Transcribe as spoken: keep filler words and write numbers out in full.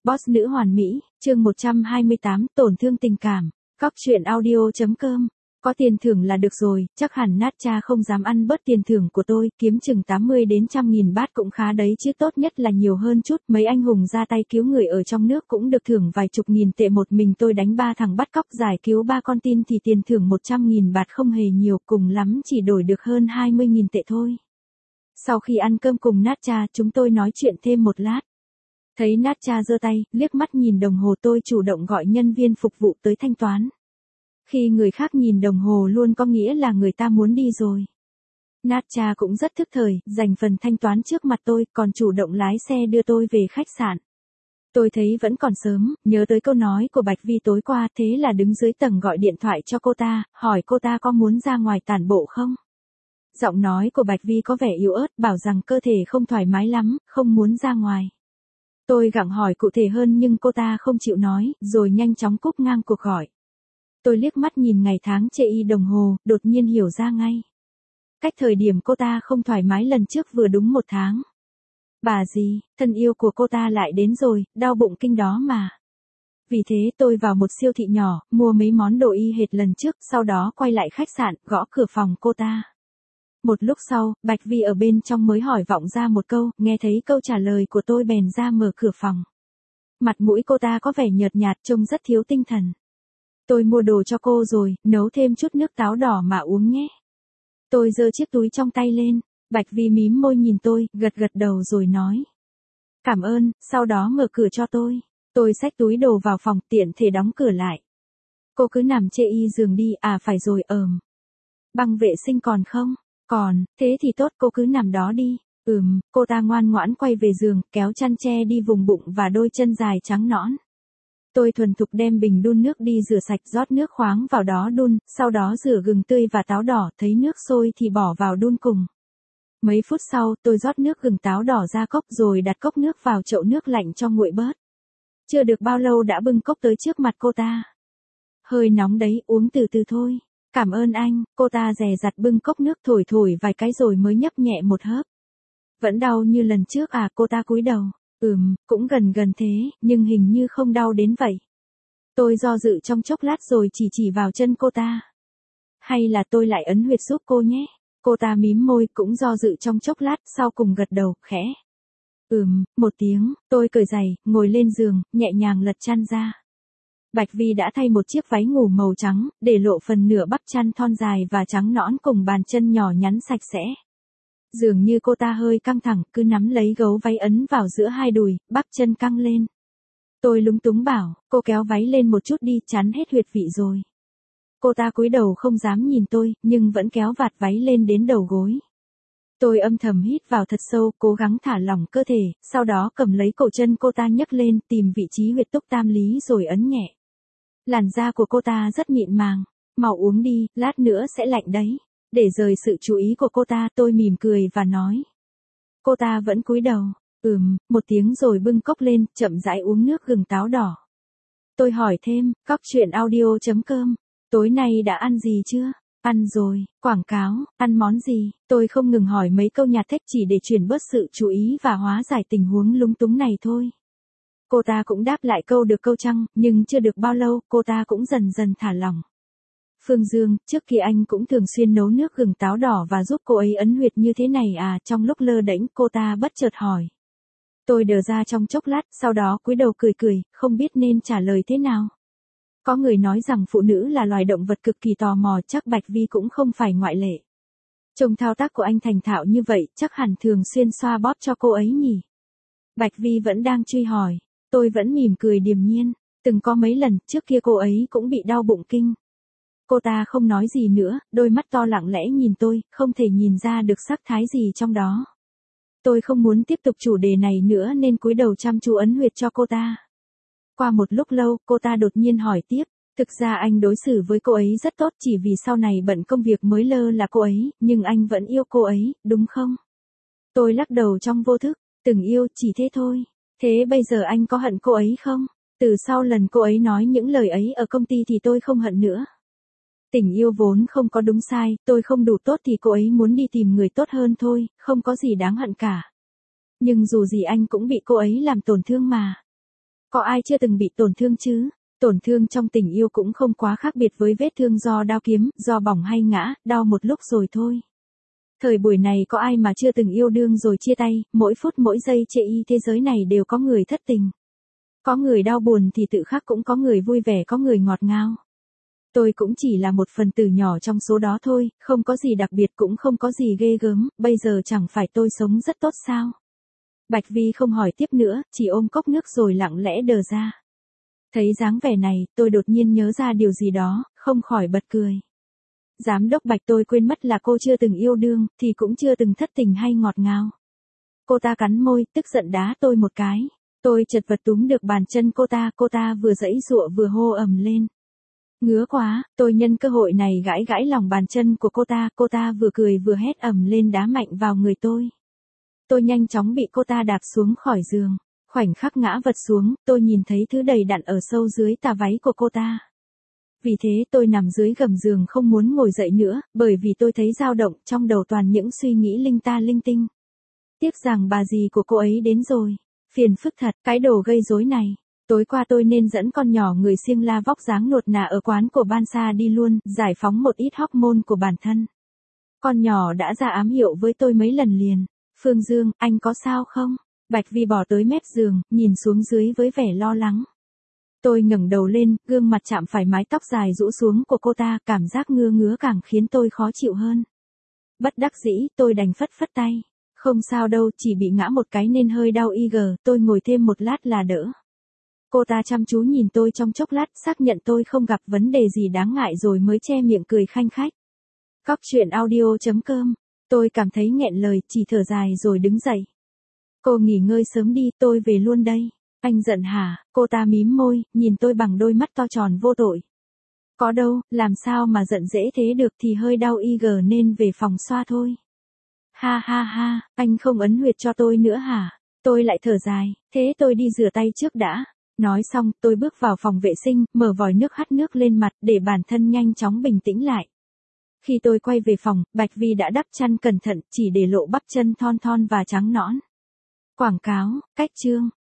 Boss nữ hoàn mỹ, chương một trăm hai mươi tám, tổn thương tình cảm. Cóc truyện audio chấm com. Có tiền thưởng là được rồi, chắc hẳn Nát Cha không dám ăn bớt tiền thưởng của tôi, kiếm chừng tám mươi đến một trăm nghìn bát cũng khá đấy chứ, tốt nhất là nhiều hơn chút, mấy anh hùng ra tay cứu người ở trong nước cũng được thưởng vài chục nghìn tệ, một mình tôi đánh ba thằng bắt cóc giải cứu ba con tin thì tiền thưởng một trăm nghìn bát không hề nhiều, cùng lắm chỉ đổi được hơn hai mươi nghìn tệ thôi. Sau khi ăn cơm cùng Nát Cha, chúng tôi nói chuyện thêm một lát. Thấy Nát Cha giơ tay, liếc mắt nhìn đồng hồ, tôi chủ động gọi nhân viên phục vụ tới thanh toán. Khi người khác nhìn đồng hồ luôn có nghĩa là người ta muốn đi rồi. Nát Cha cũng rất thức thời, dành phần thanh toán trước mặt tôi, còn chủ động lái xe đưa tôi về khách sạn. Tôi thấy vẫn còn sớm, nhớ tới câu nói của Bạch Vi tối qua, thế là đứng dưới tầng gọi điện thoại cho cô ta, hỏi cô ta có muốn ra ngoài tản bộ không. Giọng nói của Bạch Vi có vẻ yếu ớt, bảo rằng cơ thể không thoải mái lắm, không muốn ra ngoài. Tôi gặng hỏi cụ thể hơn nhưng cô ta không chịu nói, rồi nhanh chóng cúp ngang cuộc gọi. Tôi liếc mắt nhìn ngày tháng chê y đồng hồ, đột nhiên hiểu ra ngay. Cách thời điểm cô ta không thoải mái lần trước vừa đúng một tháng. Bà gì, thân yêu của cô ta lại đến rồi, đau bụng kinh đó mà. Vì thế tôi vào một siêu thị nhỏ, mua mấy món đồ y hệt lần trước, sau đó quay lại khách sạn, gõ cửa phòng cô ta. Một lúc sau, Bạch Vi ở bên trong mới hỏi vọng ra một câu, nghe thấy câu trả lời của tôi bèn ra mở cửa phòng. Mặt mũi cô ta có vẻ nhợt nhạt, trông rất thiếu tinh thần. Tôi mua đồ cho cô rồi, nấu thêm chút nước táo đỏ mà uống nhé. Tôi giơ chiếc túi trong tay lên, Bạch Vi mím môi nhìn tôi, gật gật đầu rồi nói. Cảm ơn, sau đó mở cửa cho tôi. Tôi xách túi đồ vào phòng, tiện thể đóng cửa lại. Cô cứ nằm chê y giường đi, à phải rồi, ờm. Băng vệ sinh còn không? Còn, thế thì tốt, cô cứ nằm đó đi. Ừm, cô ta ngoan ngoãn quay về giường, kéo chăn che đi vùng bụng và đôi chân dài trắng nõn. Tôi thuần thục đem bình đun nước đi rửa sạch, rót nước khoáng vào đó đun, sau đó rửa gừng tươi và táo đỏ, thấy nước sôi thì bỏ vào đun cùng. Mấy phút sau, tôi rót nước gừng táo đỏ ra cốc rồi đặt cốc nước vào chậu nước lạnh cho nguội bớt. Chưa được bao lâu đã bưng cốc tới trước mặt cô ta. Hơi nóng đấy, uống từ từ thôi. Cảm ơn anh, cô ta dè dặt bưng cốc nước thổi thổi vài cái rồi mới nhấp nhẹ một hớp. Vẫn đau như lần trước à, cô ta cúi đầu. Ừm, cũng gần gần thế, nhưng hình như không đau đến vậy. Tôi do dự trong chốc lát rồi chỉ chỉ vào chân cô ta. Hay là tôi lại ấn huyệt giúp cô nhé. Cô ta mím môi, cũng do dự trong chốc lát, sau cùng gật đầu, khẽ. Ừm, một tiếng, tôi cởi giày, ngồi lên giường, nhẹ nhàng lật chăn ra. Bạch Vi đã thay một chiếc váy ngủ màu trắng, để lộ phần nửa bắp chăn thon dài và trắng nõn cùng bàn chân nhỏ nhắn sạch sẽ. Dường như cô ta hơi căng thẳng, cứ nắm lấy gấu váy ấn vào giữa hai đùi, bắp chân căng lên. Tôi lúng túng bảo, cô kéo váy lên một chút đi, chắn hết huyệt vị rồi. Cô ta cúi đầu không dám nhìn tôi, nhưng vẫn kéo vạt váy lên đến đầu gối. Tôi âm thầm hít vào thật sâu, cố gắng thả lỏng cơ thể, sau đó cầm lấy cổ chân cô ta nhấc lên, tìm vị trí huyệt túc tam lý rồi ấn nhẹ. Làn da của cô ta rất mịn màng, mau uống đi, lát nữa sẽ lạnh đấy. Để rời sự chú ý của cô ta, tôi mỉm cười và nói. Cô ta vẫn cúi đầu, ừm, một tiếng rồi bưng cốc lên, chậm rãi uống nước gừng táo đỏ. Tôi hỏi thêm, cóc truyện audio chấm com, tối nay đã ăn gì chưa? Ăn rồi, quảng cáo, ăn món gì? Tôi không ngừng hỏi mấy câu nhạt thách chỉ để chuyển bớt sự chú ý và hóa giải tình huống lúng túng này thôi. Cô ta cũng đáp lại câu được câu trăng, nhưng chưa được bao lâu, cô ta cũng dần dần thả lỏng. Phương Dương, trước kia anh cũng thường xuyên nấu nước gừng táo đỏ và giúp cô ấy ấn huyệt như thế này à, trong lúc lơ đễnh cô ta bất chợt hỏi. Tôi đờ ra trong chốc lát, sau đó cúi đầu cười cười, không biết nên trả lời thế nào. Có người nói rằng phụ nữ là loài động vật cực kỳ tò mò, chắc Bạch Vi cũng không phải ngoại lệ. Trông thao tác của anh thành thạo như vậy, chắc hẳn thường xuyên xoa bóp cho cô ấy nhỉ. Bạch Vi vẫn đang truy hỏi, tôi vẫn mỉm cười điềm nhiên, từng có mấy lần trước kia cô ấy cũng bị đau bụng kinh. Cô ta không nói gì nữa, đôi mắt to lặng lẽ nhìn tôi, không thể nhìn ra được sắc thái gì trong đó. Tôi không muốn tiếp tục chủ đề này nữa nên cúi đầu chăm chú ấn huyệt cho cô ta. Qua một lúc lâu, cô ta đột nhiên hỏi tiếp, thực ra anh đối xử với cô ấy rất tốt, chỉ vì sau này bận công việc mới lơ là cô ấy, nhưng anh vẫn yêu cô ấy, đúng không? Tôi lắc đầu trong vô thức, từng yêu, chỉ thế thôi. Thế bây giờ anh có hận cô ấy không? Từ sau lần cô ấy nói những lời ấy ở công ty thì tôi không hận nữa. Tình yêu vốn không có đúng sai, tôi không đủ tốt thì cô ấy muốn đi tìm người tốt hơn thôi, không có gì đáng hận cả. Nhưng dù gì anh cũng bị cô ấy làm tổn thương mà. Có ai chưa từng bị tổn thương chứ? Tổn thương trong tình yêu cũng không quá khác biệt với vết thương do đao kiếm, do bỏng hay ngã, đau một lúc rồi thôi. Thời buổi này có ai mà chưa từng yêu đương rồi chia tay, mỗi phút mỗi giây chê y thế giới này đều có người thất tình. Có người đau buồn thì tự khắc cũng có người vui vẻ, có người ngọt ngào. Tôi cũng chỉ là một phần tử nhỏ trong số đó thôi, không có gì đặc biệt cũng không có gì ghê gớm, bây giờ chẳng phải tôi sống rất tốt sao? Bạch Vi không hỏi tiếp nữa, chỉ ôm cốc nước rồi lặng lẽ đờ ra. Thấy dáng vẻ này, tôi đột nhiên nhớ ra điều gì đó, không khỏi bật cười. Giám đốc Bạch, tôi quên mất là cô chưa từng yêu đương, thì cũng chưa từng thất tình hay ngọt ngào. Cô ta cắn môi, tức giận đá tôi một cái. Tôi chật vật túm được bàn chân cô ta, cô ta vừa giãy giụa vừa hô ầm lên. Ngứa quá, tôi nhân cơ hội này gãi gãi lòng bàn chân của cô ta, cô ta vừa cười vừa hét ầm lên đá mạnh vào người tôi. Tôi nhanh chóng bị cô ta đạp xuống khỏi giường. Khoảnh khắc ngã vật xuống, tôi nhìn thấy thứ đầy đặn ở sâu dưới tà váy của cô ta. Vì thế tôi nằm dưới gầm giường không muốn ngồi dậy nữa, bởi vì tôi thấy dao động, trong đầu toàn những suy nghĩ linh ta linh tinh. Tiếc rằng bà dì của cô ấy đến rồi. Phiền phức thật, cái đồ gây rối này. Tối qua tôi nên dẫn con nhỏ người Siêng La vóc dáng nuột nà ở quán của Ban Sa đi luôn, giải phóng một ít hormone của bản thân. Con nhỏ đã ra ám hiệu với tôi mấy lần liền. Phương Dương, anh có sao không? Bạch Vi bỏ tới mép giường, nhìn xuống dưới với vẻ lo lắng. Tôi ngẩng đầu lên, gương mặt chạm phải mái tóc dài rũ xuống của cô ta, cảm giác ngứa ngứa càng khiến tôi khó chịu hơn. Bất đắc dĩ, tôi đành phất phất tay. Không sao đâu, chỉ bị ngã một cái nên hơi đau y gờ, tôi ngồi thêm một lát là đỡ. Cô ta chăm chú nhìn tôi trong chốc lát, xác nhận tôi không gặp vấn đề gì đáng ngại rồi mới che miệng cười khanh khách. Cóc truyện audio chấm com. Tôi cảm thấy nghẹn lời, chỉ thở dài rồi đứng dậy. Cô nghỉ ngơi sớm đi, tôi về luôn đây. Anh giận hả? Cô ta mím môi, nhìn tôi bằng đôi mắt to tròn vô tội. Có đâu, làm sao mà giận dễ thế được, thì hơi đau y gờ nên về phòng xoa thôi. Ha ha ha, anh không ấn huyệt cho tôi nữa hả? Tôi lại thở dài, thế tôi đi rửa tay trước đã. Nói xong, tôi bước vào phòng vệ sinh, mở vòi nước hắt nước lên mặt để bản thân nhanh chóng bình tĩnh lại. Khi tôi quay về phòng, Bạch Vi đã đắp chăn cẩn thận, chỉ để lộ bắp chân thon thon và trắng nõn. Quảng cáo, cách chương.